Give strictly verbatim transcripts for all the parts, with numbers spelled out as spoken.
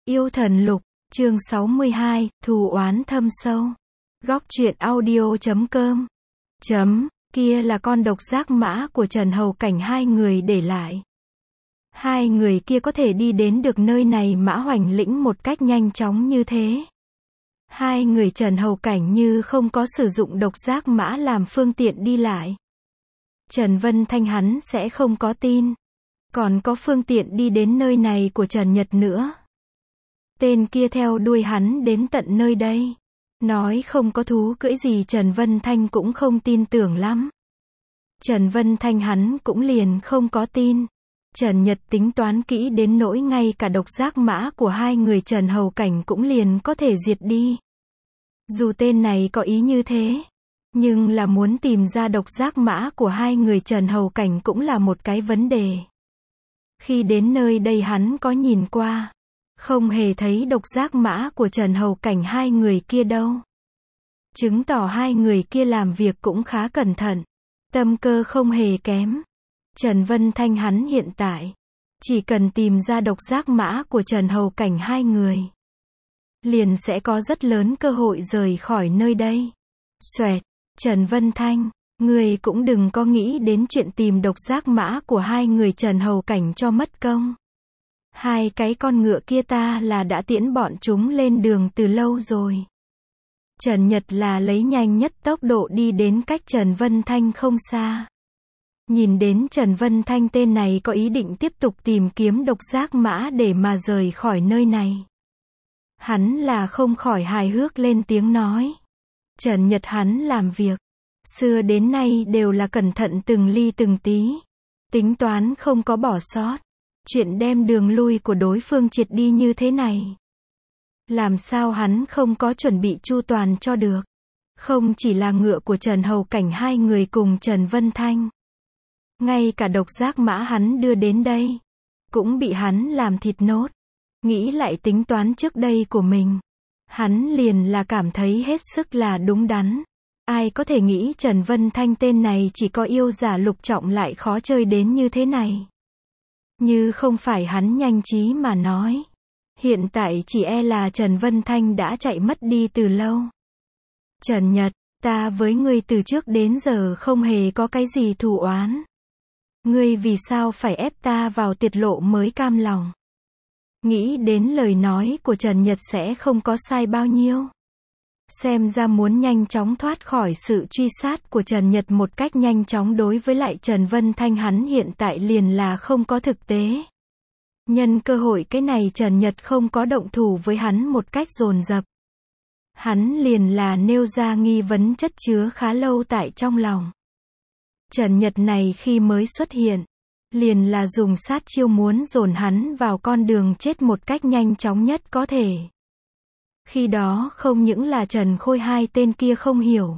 Yêu thần lục, chương sáu mươi hai, thù oán thâm sâu. Góc truyện audio chấm com. Chấm, kia là con độc giác mã của Trần Hầu Cảnh hai người để lại. Hai người kia có thể đi đến được nơi này Mã Hoành Lĩnh một cách nhanh chóng như thế. Hai người Trần Hầu Cảnh như không có sử dụng độc giác mã làm phương tiện đi lại. Trần Vân Thanh hắn sẽ không có tin. Còn có phương tiện đi đến nơi này của Trần Nhật nữa. Tên kia theo đuôi hắn đến tận nơi đây. Nói không có thú cưỡi gì Trần Vân Thanh cũng không tin tưởng lắm. Trần Vân Thanh hắn cũng liền không có tin. Trần Nhật tính toán kỹ đến nỗi ngay cả độc giác mã của hai người Trần Hầu Cảnh cũng liền có thể diệt đi. Dù tên này có ý như thế, nhưng là muốn tìm ra độc giác mã của hai người Trần Hầu Cảnh cũng là một cái vấn đề. Khi đến nơi đây hắn có nhìn qua, không hề thấy độc giác mã của Trần Hầu Cảnh hai người kia đâu. Chứng tỏ hai người kia làm việc cũng khá cẩn thận, tâm cơ không hề kém. Trần Vân Thanh hắn hiện tại, chỉ cần tìm ra độc giác mã của Trần Hầu Cảnh hai người, liền sẽ có rất lớn cơ hội rời khỏi nơi đây. Xoẹt, Trần Vân Thanh, người cũng đừng có nghĩ đến chuyện tìm độc giác mã của hai người Trần Hầu Cảnh cho mất công. Hai cái con ngựa kia ta là đã tiễn bọn chúng lên đường từ lâu rồi. Trần Nhật là lấy nhanh nhất tốc độ đi đến cách Trần Vân Thanh không xa. Nhìn đến Trần Vân Thanh tên này có ý định tiếp tục tìm kiếm độc giác mã để mà rời khỏi nơi này. Hắn là không khỏi hài hước lên tiếng nói. Trần Nhật hắn làm việc, xưa đến nay đều là cẩn thận từng ly từng tí. Tính toán không có bỏ sót. Chuyện đem đường lui của đối phương triệt đi như thế này, làm sao hắn không có chuẩn bị chu toàn cho được. Không chỉ là ngựa của Trần Hầu Cảnh hai người cùng Trần Vân Thanh, ngay cả độc giác mã hắn đưa đến đây, cũng bị hắn làm thịt nốt. Nghĩ lại tính toán trước đây của mình, hắn liền là cảm thấy hết sức là đúng đắn. Ai có thể nghĩ Trần Vân Thanh tên này chỉ có yêu giả lục trọng lại khó chơi đến như thế này. Như không phải hắn nhanh trí mà nói, hiện tại chỉ e là Trần Vân Thanh đã chạy mất đi từ lâu. Trần Nhật, ta với ngươi từ trước đến giờ không hề có cái gì thù oán. Ngươi vì sao phải ép ta vào tiệt lộ mới cam lòng? Nghĩ đến lời nói của Trần Nhật sẽ không có sai bao nhiêu. Xem ra muốn nhanh chóng thoát khỏi sự truy sát của Trần Nhật một cách nhanh chóng đối với lại Trần Vân Thanh hắn hiện tại liền là không có thực tế. Nhân cơ hội cái này Trần Nhật không có động thủ với hắn một cách dồn dập. Hắn liền là nêu ra nghi vấn chất chứa khá lâu tại trong lòng. Trần Nhật này khi mới xuất hiện, liền là dùng sát chiêu muốn dồn hắn vào con đường chết một cách nhanh chóng nhất có thể. Khi đó không những là Trần Khôi hai tên kia không hiểu,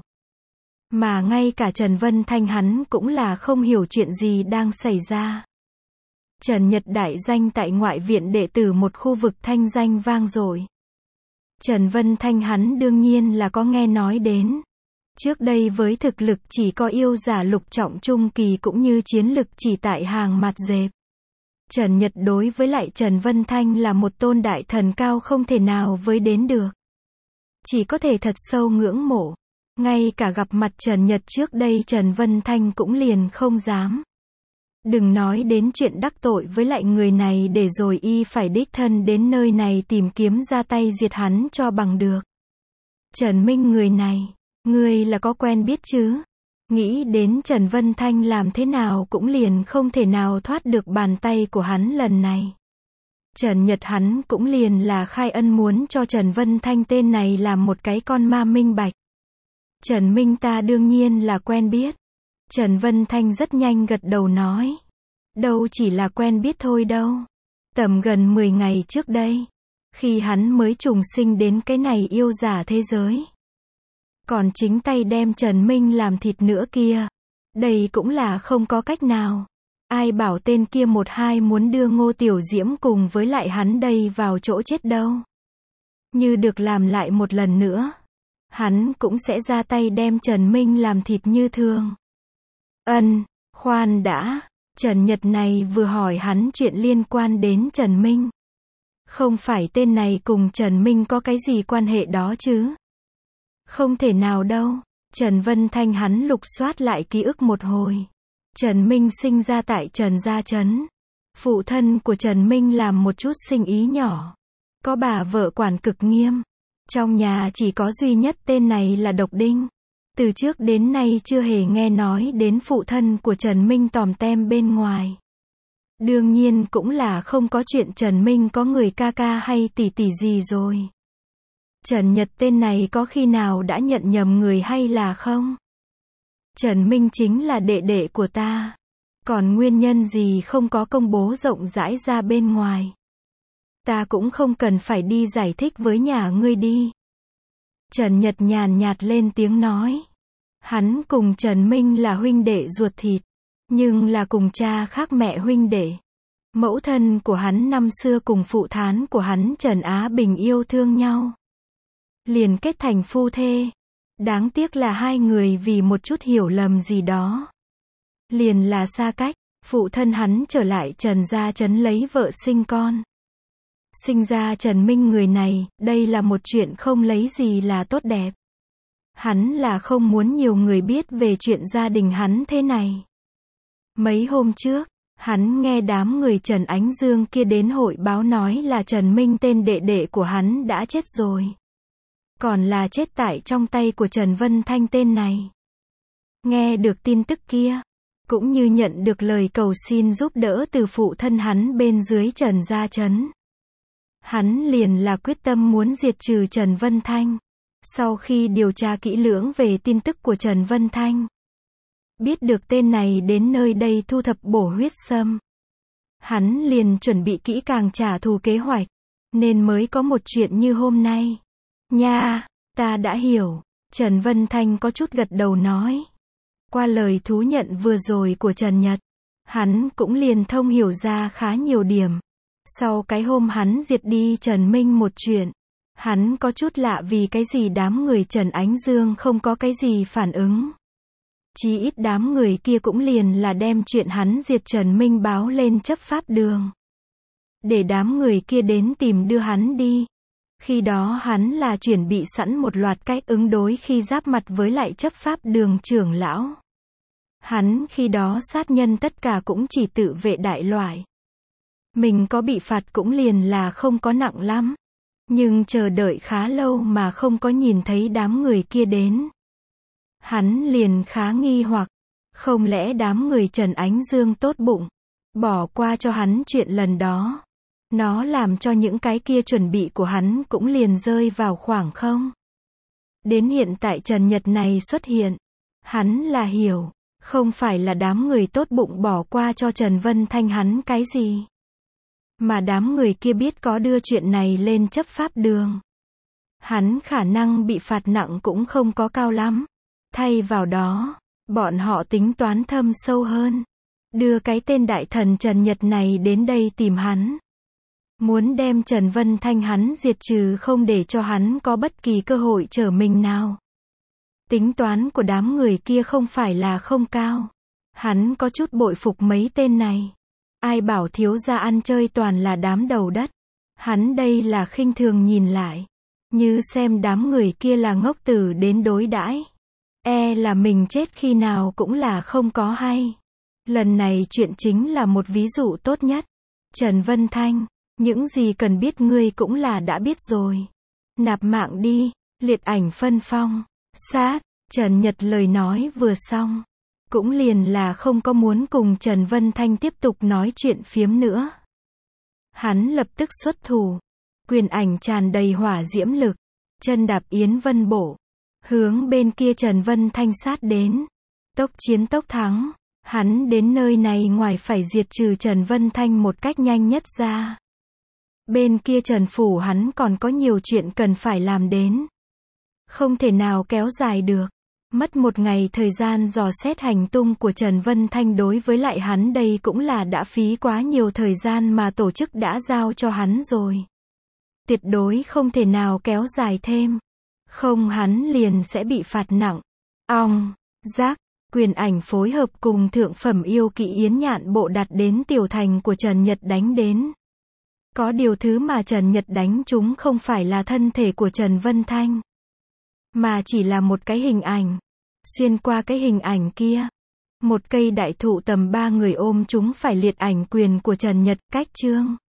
mà ngay cả Trần Vân Thanh hắn cũng là không hiểu chuyện gì đang xảy ra. Trần Nhật đại danh tại ngoại viện đệ tử một khu vực thanh danh vang dội. Trần Vân Thanh hắn đương nhiên là có nghe nói đến. Trước đây với thực lực chỉ có yêu giả lục trọng trung kỳ cũng như chiến lực chỉ tại hàng mặt dẹp. Trần Nhật đối với lại Trần Vân Thanh là một tôn đại thần cao không thể nào với đến được. Chỉ có thể thật sâu ngưỡng mộ. Ngay cả gặp mặt Trần Nhật trước đây Trần Vân Thanh cũng liền không dám. Đừng nói đến chuyện đắc tội với lại người này để rồi y phải đích thân đến nơi này tìm kiếm ra tay diệt hắn cho bằng được. Trần Minh người này, ngươi là có quen biết chứ? Nghĩ đến Trần Vân Thanh làm thế nào cũng liền không thể nào thoát được bàn tay của hắn lần này. Trần Nhật hắn cũng liền là khai ân muốn cho Trần Vân Thanh tên này làm một cái con ma minh bạch. Trần Minh ta đương nhiên là quen biết. Trần Vân Thanh rất nhanh gật đầu nói. Đâu chỉ là quen biết thôi đâu. Tầm gần mười ngày trước đây, khi hắn mới trùng sinh đến cái này yêu giả thế giới, còn chính tay đem Trần Minh làm thịt nữa kia. Đây cũng là không có cách nào. Ai bảo tên kia một hai muốn đưa Ngô Tiểu Diễm cùng với lại hắn đây vào chỗ chết đâu. Như được làm lại một lần nữa, hắn cũng sẽ ra tay đem Trần Minh làm thịt như thường. Ân, khoan đã, Trần Nhật này vừa hỏi hắn chuyện liên quan đến Trần Minh. Không phải tên này cùng Trần Minh có cái gì quan hệ đó chứ? Không thể nào đâu. Trần Vân Thanh hắn lục soát lại ký ức một hồi. Trần Minh sinh ra tại Trần Gia Trấn. Phụ thân của Trần Minh làm một chút sinh ý nhỏ. Có bà vợ quản cực nghiêm. Trong nhà chỉ có duy nhất tên này là Độc Đinh. Từ trước đến nay chưa hề nghe nói đến phụ thân của Trần Minh tòm tem bên ngoài. Đương nhiên cũng là không có chuyện Trần Minh có người ca ca hay tỷ tỷ gì rồi. Trần Nhật tên này có khi nào đã nhận nhầm người hay là không? Trần Minh chính là đệ đệ của ta. Còn nguyên nhân gì không có công bố rộng rãi ra bên ngoài? Ta cũng không cần phải đi giải thích với nhà ngươi đi. Trần Nhật nhàn nhạt lên tiếng nói. Hắn cùng Trần Minh là huynh đệ ruột thịt. Nhưng là cùng cha khác mẹ huynh đệ. Mẫu thân của hắn năm xưa cùng phụ thán của hắn Trần Á Bình yêu thương nhau. Liền kết thành phu thê. Đáng tiếc là hai người vì một chút hiểu lầm gì đó. Liền là xa cách, phụ thân hắn trở lại Trần Gia Trấn lấy vợ sinh con. Sinh ra Trần Minh người này, đây là một chuyện không lấy gì là tốt đẹp. Hắn là không muốn nhiều người biết về chuyện gia đình hắn thế này. Mấy hôm trước, hắn nghe đám người Trần Ánh Dương kia đến hội báo nói là Trần Minh tên đệ đệ của hắn đã chết rồi. Còn là chết tại trong tay của Trần Vân Thanh tên này. Nghe được tin tức kia, cũng như nhận được lời cầu xin giúp đỡ từ phụ thân hắn bên dưới Trần Gia Trấn. Hắn liền là quyết tâm muốn diệt trừ Trần Vân Thanh. Sau khi điều tra kỹ lưỡng về tin tức của Trần Vân Thanh, biết được tên này đến nơi đây thu thập bổ huyết sâm. Hắn liền chuẩn bị kỹ càng trả thù kế hoạch, nên mới có một chuyện như hôm nay. Nha, ta đã hiểu. Trần Vân Thanh có chút gật đầu nói. Qua lời thú nhận vừa rồi của Trần Nhật, hắn cũng liền thông hiểu ra khá nhiều điểm. Sau cái hôm hắn diệt đi Trần Minh một chuyện, hắn có chút lạ vì cái gì đám người Trần Ánh Dương không có cái gì phản ứng. Chí ít đám người kia cũng liền là đem chuyện hắn diệt Trần Minh báo lên chấp pháp đường. Để đám người kia đến tìm đưa hắn đi. Khi đó hắn là chuẩn bị sẵn một loạt cách ứng đối khi giáp mặt với lại chấp pháp đường trưởng lão. Hắn khi đó sát nhân tất cả cũng chỉ tự vệ đại loại. Mình có bị phạt cũng liền là không có nặng lắm. Nhưng chờ đợi khá lâu mà không có nhìn thấy đám người kia đến. Hắn liền khá nghi hoặc, không lẽ đám người Trần Ánh Dương tốt bụng, bỏ qua cho hắn chuyện lần đó. Nó làm cho những cái kia chuẩn bị của hắn cũng liền rơi vào khoảng không. Đến hiện tại Trần Nhật này xuất hiện, hắn là hiểu, không phải là đám người tốt bụng bỏ qua cho Trần Vân Thanh hắn cái gì. Mà đám người kia biết có đưa chuyện này lên chấp pháp đường. Hắn khả năng bị phạt nặng cũng không có cao lắm. Thay vào đó, bọn họ tính toán thâm sâu hơn. Đưa cái tên đại thần Trần Nhật này đến đây tìm hắn. Muốn đem Trần Vân Thanh hắn diệt trừ không để cho hắn có bất kỳ cơ hội trở mình nào. Tính toán của đám người kia không phải là không cao. Hắn có chút bội phục mấy tên này. Ai bảo thiếu gia ăn chơi toàn là đám đầu đất. Hắn đây là khinh thường nhìn lại. Như xem đám người kia là ngốc tử đến đối đãi. E là mình chết khi nào cũng là không có hay. Lần này chuyện chính là một ví dụ tốt nhất. Trần Vân Thanh, những gì cần biết ngươi cũng là đã biết rồi. Nạp mạng đi, liệt ảnh phân phong. Sát, Trần Nhật lời nói vừa xong. Cũng liền là không có muốn cùng Trần Vân Thanh tiếp tục nói chuyện phiếm nữa. Hắn lập tức xuất thủ. Quyền ảnh tràn đầy hỏa diễm lực. Chân đạp Yến Vân Bổ. Hướng bên kia Trần Vân Thanh sát đến. Tốc chiến tốc thắng. Hắn đến nơi này ngoài phải diệt trừ Trần Vân Thanh một cách nhanh nhất ra. Bên kia Trần Phủ hắn còn có nhiều chuyện cần phải làm đến. Không thể nào kéo dài được. Mất một ngày thời gian dò xét hành tung của Trần Vân Thanh đối với lại hắn đây cũng là đã phí quá nhiều thời gian mà tổ chức đã giao cho hắn rồi. Tuyệt đối không thể nào kéo dài thêm. Không hắn liền sẽ bị phạt nặng. Ong, giác, quyền ảnh phối hợp cùng thượng phẩm yêu kỵ Yến Nhạn Bộ đặt đến tiểu thành của Trần Nhật đánh đến. Có điều thứ mà Trần Nhật đánh trúng không phải là thân thể của Trần Vân Thanh, mà chỉ là một cái hình ảnh. Xuyên qua cái hình ảnh kia, một cây đại thụ tầm ba người ôm chúng phải liệt ảnh quyền của Trần Nhật, cách chương